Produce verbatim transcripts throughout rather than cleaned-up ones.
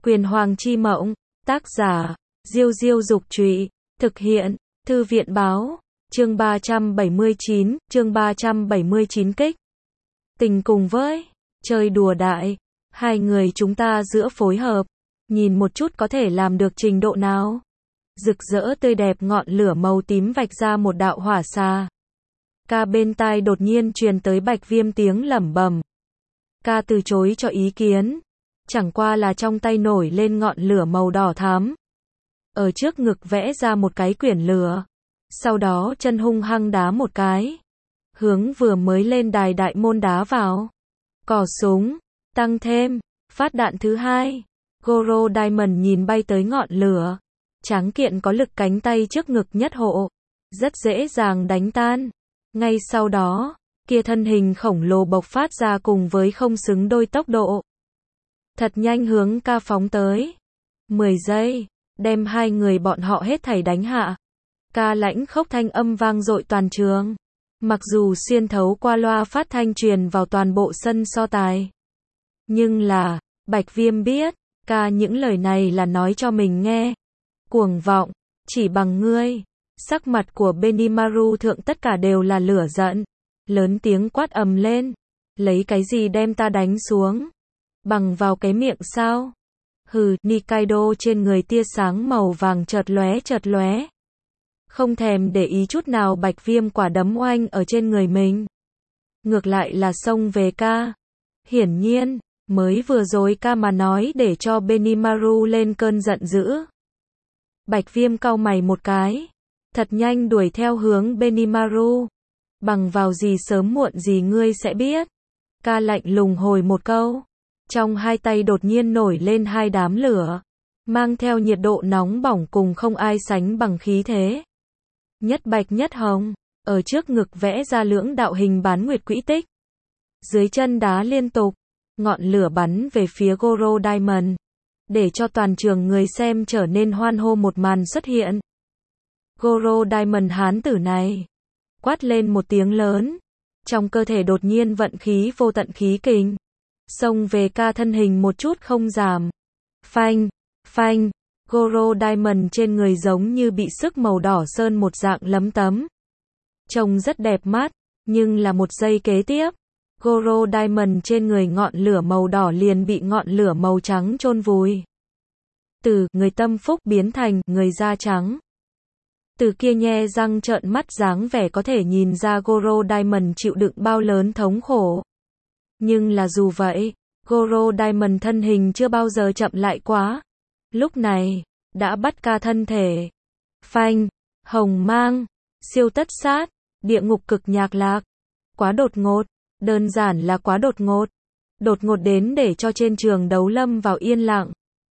Quyền Hoàng chi mộng, tác giả, Diêu Diêu Dục Trụy, thực hiện, Thư viện báo, chương ba trăm bảy mươi chín, chương ba trăm bảy mươi chín kích. Tình cùng với, chơi đùa đại, hai người chúng ta giữa phối hợp, nhìn một chút có thể làm được trình độ nào. Rực rỡ tươi đẹp ngọn lửa màu tím vạch ra một đạo hỏa xa. Ca bên tai đột nhiên truyền tới Bạch Viêm tiếng lẩm bẩm. Ca từ chối cho ý kiến, chẳng qua là trong tay nổi lên ngọn lửa màu đỏ thắm. Ở trước ngực vẽ ra một cái quyển lửa, sau đó chân hung hăng đá một cái, hướng vừa mới lên đài đại môn đá vào. Cò súng, tăng thêm, phát đạn thứ hai. Goro Diamond nhìn bay tới ngọn lửa, tráng kiện có lực cánh tay trước ngực nhất hộ, rất dễ dàng đánh tan. Ngay sau đó, kia thân hình khổng lồ bộc phát ra cùng với không xứng đôi tốc độ. Thật nhanh hướng Ca phóng tới. mười giây, đem hai người bọn họ hết thảy đánh hạ. Ca lãnh khốc thanh âm vang dội toàn trường. Mặc dù xuyên thấu qua loa phát thanh truyền vào toàn bộ sân so tài. Nhưng là, Bạch Viêm biết, Ca những lời này là nói cho mình nghe. Cuồng vọng, chỉ bằng ngươi. Sắc mặt của Benimaru thượng tất cả đều là lửa giận. Lớn tiếng quát ầm lên. Lấy cái gì đem ta đánh xuống? Bằng vào cái miệng sao? Hừ, Nikaido trên người tia sáng màu vàng chợt lóe chợt lóe. Không thèm để ý chút nào Bạch Viêm quả đấm oanh ở trên người mình. Ngược lại là xông về Ca. Hiển nhiên, mới vừa rồi Ca mà nói để cho Benimaru lên cơn giận dữ. Bạch Viêm cau mày một cái, thật nhanh đuổi theo hướng Benimaru. Bằng vào gì sớm muộn gì ngươi sẽ biết. Ca lạnh lùng hồi một câu. Trong hai tay đột nhiên nổi lên hai đám lửa, mang theo nhiệt độ nóng bỏng cùng không ai sánh bằng khí thế. Nhất bạch nhất hồng, ở trước ngực vẽ ra lưỡng đạo hình bán nguyệt quỹ tích. Dưới chân đá liên tục, ngọn lửa bắn về phía Goro Diamond, để cho toàn trường người xem trở nên hoan hô một màn xuất hiện. Goro Diamond hán tử này, quát lên một tiếng lớn, trong cơ thể đột nhiên vận khí vô tận khí kình. Xông về Ca thân hình một chút không giảm. Phanh, phanh, Goro Diamond trên người giống như bị sức màu đỏ sơn một dạng lấm tấm. Trông rất đẹp mắt, nhưng là một giây kế tiếp, Goro Diamond trên người ngọn lửa màu đỏ liền bị ngọn lửa màu trắng chôn vùi. Từ người tâm phúc biến thành người da trắng. Từ kia nhe răng trợn mắt dáng vẻ có thể nhìn ra Goro Diamond chịu đựng bao lớn thống khổ. Nhưng là dù vậy, Goro Diamond thân hình chưa bao giờ chậm lại quá. Lúc này, đã bắt Ca thân thể. Phanh, hồng mang, siêu tất sát, địa ngục cực nhạc lạc. Quá đột ngột, đơn giản là quá đột ngột. Đột ngột đến để cho trên trường đấu lâm vào yên lặng.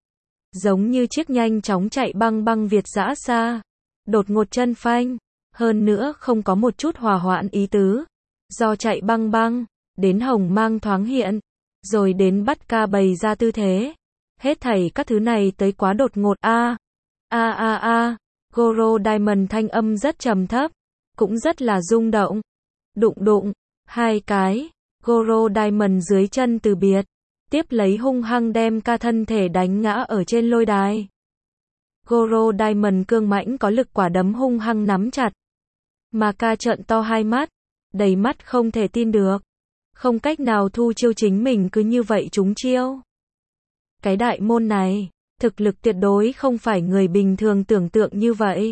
Giống như chiếc nhanh chóng chạy băng băng Việt dã xa. Đột ngột chân phanh, hơn nữa không có một chút hòa hoãn ý tứ. Do chạy băng băng, đến hồng mang thoáng hiện, rồi đến bắt Ca bày ra tư thế. Hết thảy các thứ này tới quá đột ngột a. A a a, Goro Diamond thanh âm rất trầm thấp, cũng rất là rung động. Đụng đụng, hai cái, Goro Diamond dưới chân từ biệt, tiếp lấy hung hăng đem Ca thân thể đánh ngã ở trên lôi đài. Goro Diamond cương mãnh có lực quả đấm hung hăng nắm chặt. Mà Ca trợn to hai mắt, đầy mắt không thể tin được. Không cách nào thu chiêu chính mình cứ như vậy trúng chiêu. Cái đại môn này, thực lực tuyệt đối không phải người bình thường tưởng tượng như vậy.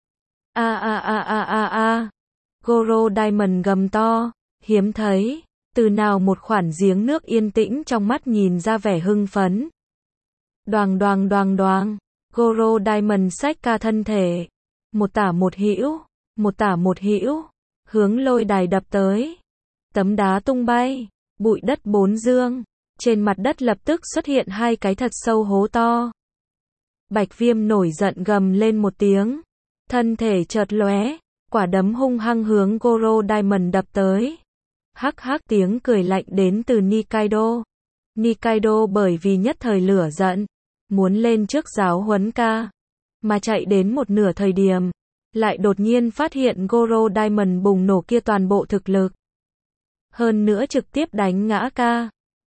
A a a a a a. Goro Diamond gầm to, hiếm thấy, từ nào một khoản giếng nước yên tĩnh trong mắt nhìn ra vẻ hưng phấn. Đoàng đoàng đoàng đoàng, Goro Diamond xách Ca thân thể, một tả một hữu, một tả một hữu, hướng lôi đài đập tới. Tấm đá tung bay, bụi đất bốn dương, trên mặt đất lập tức xuất hiện hai cái thật sâu hố to. Bạch Viêm nổi giận gầm lên một tiếng, thân thể chợt lóe, quả đấm hung hăng hướng Goro Diamond đập tới. Hắc hắc tiếng cười lạnh đến từ Nikaido. Nikaido bởi vì nhất thời lửa giận, muốn lên trước giáo huấn Ca, mà chạy đến một nửa thời điểm, lại đột nhiên phát hiện Goro Diamond bùng nổ kia toàn bộ thực lực. Hơn nữa trực tiếp đánh ngã Ca.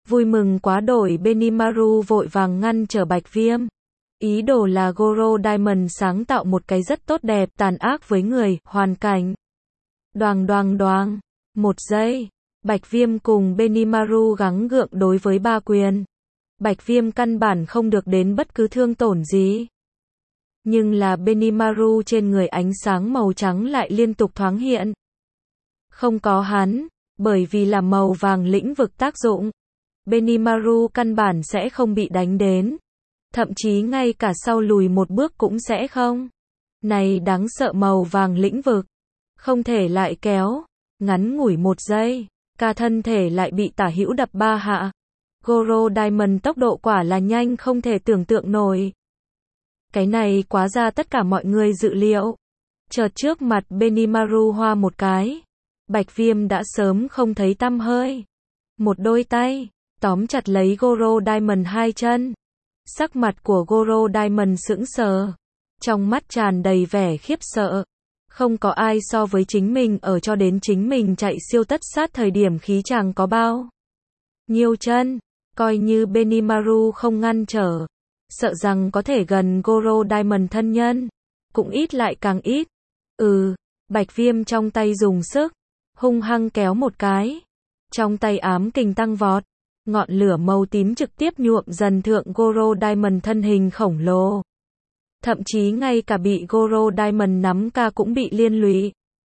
Vui mừng quá đổi Benimaru vội vàng ngăn trở Bạch Viêm. Ý đồ là Goro Diamond sáng tạo một cái rất tốt đẹp, tàn ác với người, hoàn cảnh. Đoàng đoàng đoàng. Một giây. Bạch Viêm cùng Benimaru gắng gượng đối với ba quyền. Bạch Viêm căn bản không được đến bất cứ thương tổn gì. Nhưng là Benimaru trên người ánh sáng màu trắng lại liên tục thoáng hiện. Không có hắn, bởi vì là màu vàng lĩnh vực tác dụng. Benimaru căn bản sẽ không bị đánh đến. Thậm chí ngay cả sau lùi một bước cũng sẽ không. Này đáng sợ màu vàng lĩnh vực. Không thể lại kéo. Ngắn ngủi một giây. Ca thân thể lại bị tả hữu đập ba hạ. Goro Diamond tốc độ quả là nhanh không thể tưởng tượng nổi. Cái này quá ra tất cả mọi người dự liệu. Chợt trước mặt Benimaru hoa một cái. Bạch Viêm đã sớm không thấy tăm hơi. Một đôi tay, tóm chặt lấy Goro Diamond hai chân. Sắc mặt của Goro Diamond sững sờ. Trong mắt tràn đầy vẻ khiếp sợ. Không có ai so với chính mình ở cho đến chính mình chạy siêu tất sát thời điểm khí chàng có bao nhiêu chân. Coi như Benimaru không ngăn trở. Sợ rằng có thể gần Goro Diamond thân nhân. Cũng ít lại càng ít. Ừ, Bạch Viêm trong tay dùng sức. Hung hăng kéo một cái. Trong tay ám kình tăng vọt. Ngọn lửa màu tím trực tiếp nhuộm dần thượng Goro Diamond thân hình khổng lồ. Thậm chí ngay cả bị Goro Diamond nắm ca cũng bị liên lụy.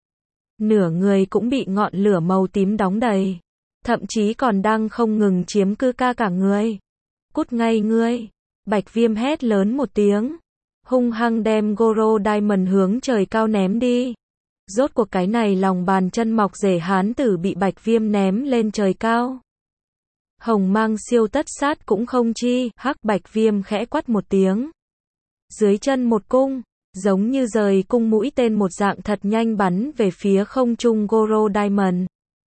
Nửa người cũng bị ngọn lửa màu tím đóng đầy. Thậm chí còn đang không ngừng chiếm cứ ca cả người. Cút ngay ngươi. Bạch Viêm hét lớn một tiếng. Hung hăng đem Goro Diamond hướng trời cao ném đi. Rốt cuộc cái này lòng bàn chân mọc rể hán tử bị Bạch Viêm ném lên trời cao. Hồng mang siêu tất sát cũng không chi, hắc Bạch Viêm khẽ quát một tiếng. Dưới chân một cung, giống như rời cung mũi tên một dạng thật nhanh bắn về phía không trung Goro Diamond.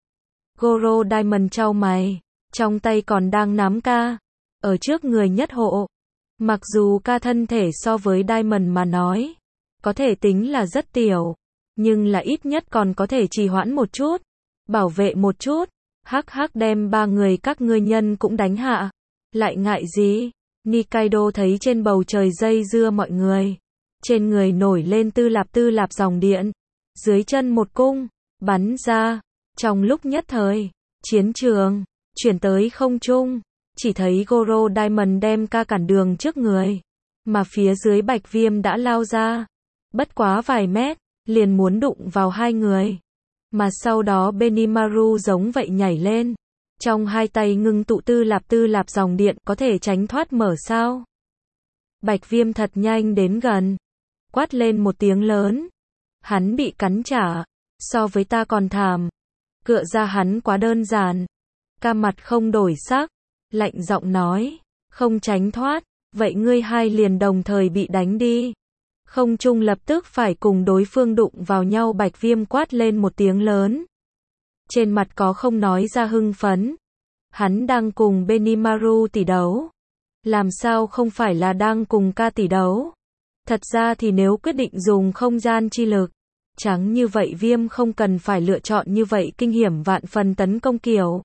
Goro Diamond chau mày, trong tay còn đang nắm ca, ở trước người nhất hộ. Mặc dù ca thân thể so với Diamond mà nói, có thể tính là rất tiểu, nhưng là ít nhất còn có thể trì hoãn một chút, bảo vệ một chút. Hắc hắc đem ba người các ngươi nhân cũng đánh hạ. Lại ngại gì? Nikaido thấy trên bầu trời dây dưa mọi người. Trên người nổi lên tư lạp tư lạp dòng điện. Dưới chân một cung, bắn ra. Trong lúc nhất thời, chiến trường, chuyển tới không trung. Chỉ thấy Goro Diamond đem ca cản đường trước người. Mà phía dưới Bạch Viêm đã lao ra. Bất quá vài mét, liền muốn đụng vào hai người. Mà sau đó Benimaru giống vậy nhảy lên. Trong hai tay ngưng tụ tư lạp tư lạp dòng điện có thể tránh thoát mở sao. Bạch Viêm thật nhanh đến gần. Quát lên một tiếng lớn. Hắn bị cắn trả. So với ta còn thảm. Cựa ra hắn quá đơn giản. Ca mặt không đổi sắc. Lạnh giọng nói. Không tránh thoát. Vậy ngươi hai liền đồng thời bị đánh đi. Không trung lập tức phải cùng đối phương đụng vào nhau. Bạch Viêm quát lên một tiếng lớn. Trên mặt có không nói ra hưng phấn. Hắn đang cùng Benimaru tỷ đấu. Làm sao không phải là đang cùng ca tỷ đấu. Thật ra thì nếu quyết định dùng không gian chi lực, chẳng như vậy Viêm không cần phải lựa chọn như vậy kinh hiểm vạn phần tấn công kiểu.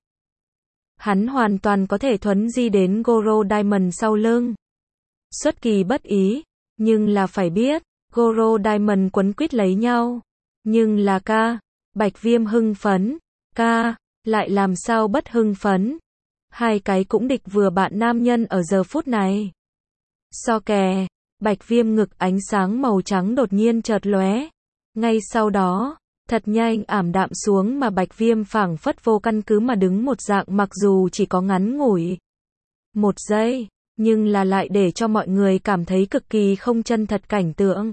Hắn hoàn toàn có thể thuấn di đến Goro Diamond sau lưng. Xuất kỳ bất ý. Nhưng là phải biết, Goro Diamond quấn quýt lấy nhau. Nhưng là ca, Bạch Viêm hưng phấn, ca, lại làm sao bất hưng phấn. Hai cái cũng địch vừa bạn nam nhân ở giờ phút này. So kè, Bạch Viêm ngực ánh sáng màu trắng đột nhiên chợt lóe. Ngay sau đó, thật nhanh ảm đạm xuống mà Bạch Viêm phảng phất vô căn cứ mà đứng một dạng mặc dù chỉ có ngắn ngủi. Một giây. Nhưng là lại để cho mọi người cảm thấy cực kỳ không chân thật cảnh tượng.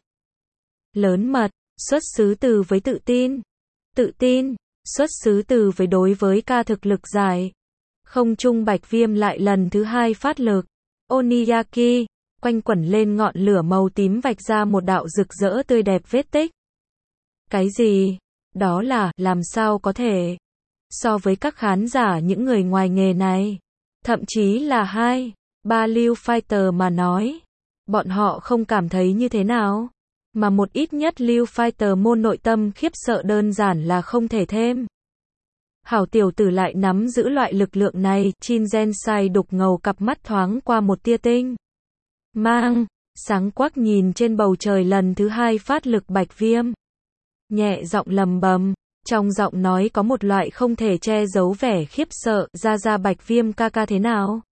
Lớn mật, xuất xứ từ với tự tin. Tự tin, xuất xứ từ với đối với ca thực lực dài. Không trung Bạch Viêm lại lần thứ hai phát lực. Oniyaki, quanh quẩn lên ngọn lửa màu tím vạch ra một đạo rực rỡ tươi đẹp vết tích. Cái gì? Đó là, làm sao có thể? So với các khán giả những người ngoài nghề này, thậm chí là hai ba lưu fighter mà nói, bọn họ không cảm thấy như thế nào, mà một ít nhất lưu fighter môn nội tâm khiếp sợ đơn giản là không thể thêm. Hảo tiểu tử lại nắm giữ loại lực lượng này, Chin Gen Sai đục ngầu cặp mắt thoáng qua một tia tinh mang, sáng quắc nhìn trên bầu trời lần thứ hai phát lực Bạch Viêm. Nhẹ giọng lầm bầm, trong giọng nói có một loại không thể che giấu vẻ khiếp sợ, ra ra Bạch Viêm ca ca thế nào?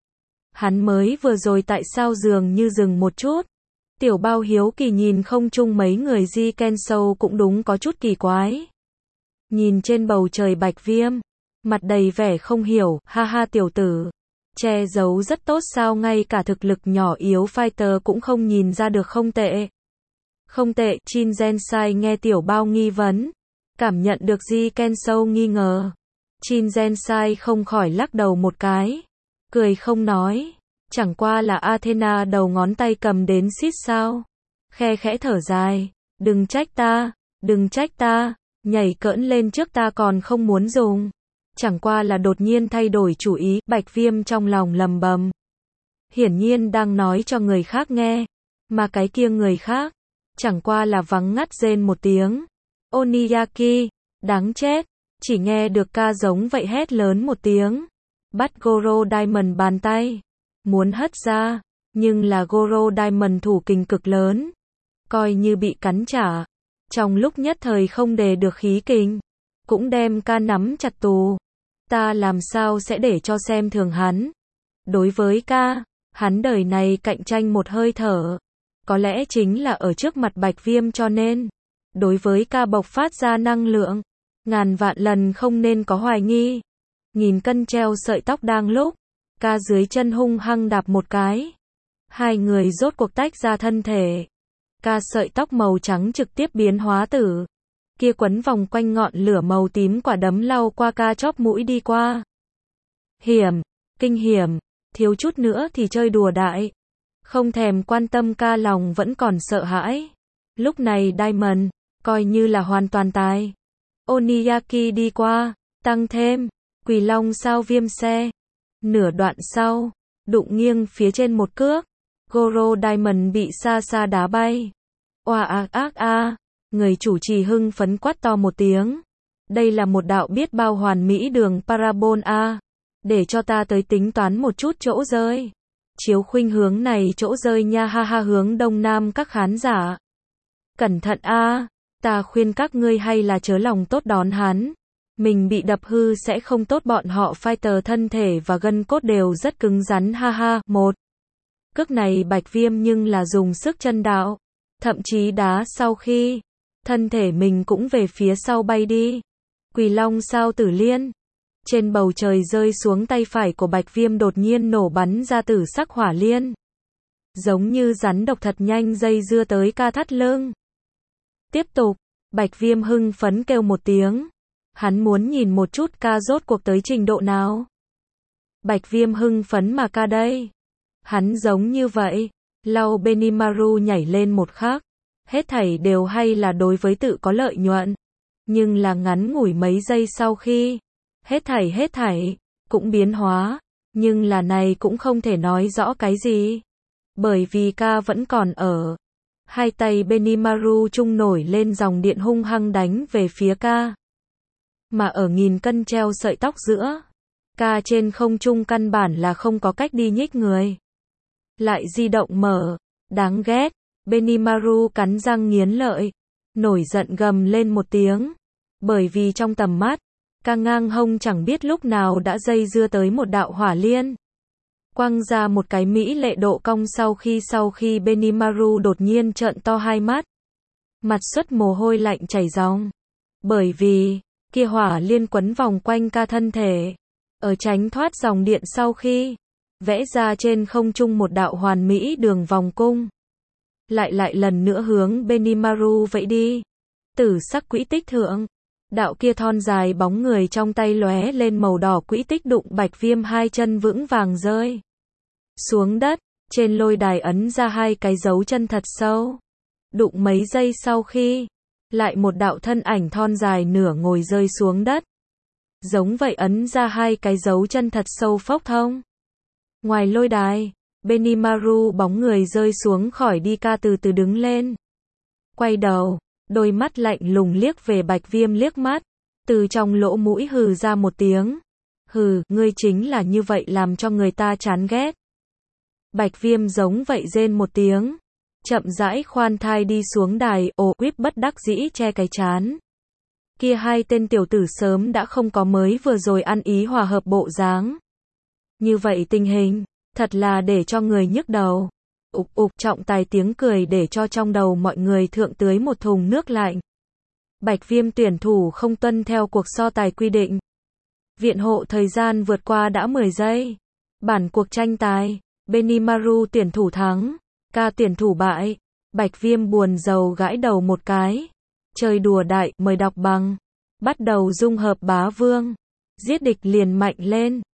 Hắn mới vừa rồi tại sao dường như dừng một chút? Tiểu Bao hiếu kỳ nhìn không chung mấy người Di Ken Sâu cũng đúng có chút kỳ quái. Nhìn trên bầu trời Bạch Viêm, mặt đầy vẻ không hiểu, ha ha tiểu tử. Che giấu rất tốt sao ngay cả thực lực nhỏ yếu fighter cũng không nhìn ra được không tệ. Không tệ, Chin Gen Sai nghe Tiểu Bao nghi vấn. Cảm nhận được Di Ken Sâu nghi ngờ. Chin Gen Sai không khỏi lắc đầu một cái. Cười không nói. Chẳng qua là Athena đầu ngón tay cầm đến xít sao. Khe khẽ thở dài. Đừng trách ta, đừng trách ta. Nhảy cỡn lên trước ta còn không muốn dùng. Chẳng qua là đột nhiên thay đổi chủ ý, Bạch Viêm trong lòng lầm bầm. Hiển nhiên đang nói cho người khác nghe. Mà cái kia người khác, chẳng qua là vắng ngắt rên một tiếng. Oniyaki, đáng chết, chỉ nghe được ca giống vậy hét lớn một tiếng. Bắt Goro Diamond bàn tay, muốn hất ra, nhưng là Goro Diamond thủ kình cực lớn. Coi như bị cắn trả. Trong lúc nhất thời không đề được khí kình, cũng đem ca nắm chặt tù. Ta làm sao sẽ để cho xem thường hắn. Đối với ca, hắn đời này cạnh tranh một hơi thở. Có lẽ chính là ở trước mặt Bạch Viêm cho nên, đối với ca bộc phát ra năng lượng, ngàn vạn lần không nên có hoài nghi. Nhìn cân treo sợi tóc đang lúc, ca dưới chân hung hăng đạp một cái. Hai người rốt cuộc tách ra thân thể. Ca sợi tóc màu trắng trực tiếp biến hóa tử. Kia quấn vòng quanh ngọn lửa màu tím quả đấm lau qua ca chóp mũi đi qua. Hiểm, kinh hiểm, thiếu chút nữa thì chơi đùa đại. Không thèm quan tâm ca lòng vẫn còn sợ hãi. Lúc này Diamond, coi như là hoàn toàn tài. Oniyaki đi qua, tăng thêm, Quỷ Long sao viêm xe. Nửa đoạn sau, đụng nghiêng phía trên một cước. Goro Diamond bị xa xa đá bay. Oa ác ác a, người chủ trì hưng phấn quát to một tiếng. Đây là một đạo biết bao hoàn mỹ đường parabol a. Để cho ta tới tính toán một chút chỗ rơi. Chiếu khuynh hướng này chỗ rơi nha ha ha hướng đông nam các khán giả. Cẩn thận a, ta khuyên các ngươi hay là chớ lòng tốt đón hắn. Mình bị đập hư sẽ không tốt bọn họ fighter thân thể và gân cốt đều rất cứng rắn ha ha. Một. Cước này Bạch Viêm nhưng là dùng sức chân đạo. Thậm chí đá sau khi, thân thể mình cũng về phía sau bay đi. Quỷ Long sao tử liên. Trên bầu trời rơi xuống tay phải của Bạch Viêm đột nhiên nổ bắn ra tử sắc hỏa liên. Giống như rắn độc thật nhanh dây dưa tới ca thắt lưng. Tiếp tục, Bạch Viêm hưng phấn kêu một tiếng. Hắn muốn nhìn một chút ca rốt cuộc tới trình độ nào. Bạch Viêm hưng phấn mà ca đây. Hắn giống như vậy. Lau Benimaru nhảy lên một khắc. Hết thảy đều hay là đối với tự có lợi nhuận. Nhưng là ngắn ngủi mấy giây sau khi. Hết thảy hết thảy, cũng biến hóa. Nhưng là này cũng không thể nói rõ cái gì. Bởi vì ca vẫn còn ở. Hai tay Benimaru trung nổi lên dòng điện hung hăng đánh về phía ca. Mà ở nghìn cân treo sợi tóc giữa. Ca trên không trung căn bản là không có cách đi nhích người. Lại di động mở. Đáng ghét. Benimaru cắn răng nghiến lợi. Nổi giận gầm lên một tiếng. Bởi vì trong tầm mắt, ca ngang hông chẳng biết lúc nào đã dây dưa tới một đạo hỏa liên. Quăng ra một cái mỹ lệ độ cong sau khi sau khi Benimaru đột nhiên trợn to hai mắt. Mặt xuất mồ hôi lạnh chảy ròng. Bởi vì, kia hỏa liên quấn vòng quanh ca thân thể. Ở tránh thoát dòng điện sau khi, vẽ ra trên không trung một đạo hoàn mỹ đường vòng cung. Lại lại lần nữa hướng Benimaru vậy đi. Tử sắc quỹ tích thượng. Đạo kia thon dài bóng người trong tay lóe lên màu đỏ quỹ tích đụng Bạch Viêm hai chân vững vàng rơi xuống đất, trên lôi đài ấn ra hai cái dấu chân thật sâu. Đụng mấy giây sau khi, lại một đạo thân ảnh thon dài nửa ngồi rơi xuống đất. Giống vậy ấn ra hai cái dấu chân thật sâu phốc thông. Ngoài lôi đài, Benimaru bóng người rơi xuống khỏi đi ca từ từ đứng lên. Quay đầu, đôi mắt lạnh lùng liếc về Bạch Viêm liếc mắt. từ trong lỗ mũi hừ ra một tiếng. Hừ, ngươi chính là như vậy làm cho người ta chán ghét. Bạch Viêm giống vậy rên một tiếng, chậm rãi khoan thai đi xuống đài, ồ, Quýt bất đắc dĩ che cái trán. Kia hai tên tiểu tử sớm đã không có mới vừa rồi ăn ý hòa hợp bộ dáng. Như vậy tình hình, thật là để cho người nhức đầu. Ục ục, trọng tài tiếng cười để cho trong đầu mọi người thượng tưới một thùng nước lạnh. Bạch Viêm tuyển thủ không tuân theo cuộc so tài quy định. Viện hộ thời gian vượt qua đã mười giây. Bản cuộc tranh tài, Benimaru tuyển thủ thắng, Ca tuyển thủ bại. Bạch Viêm buồn rầu gãi đầu một cái. Chơi đùa đại, mời đọc bằng. Bắt đầu dung hợp bá vương. Giết địch liền mạnh lên.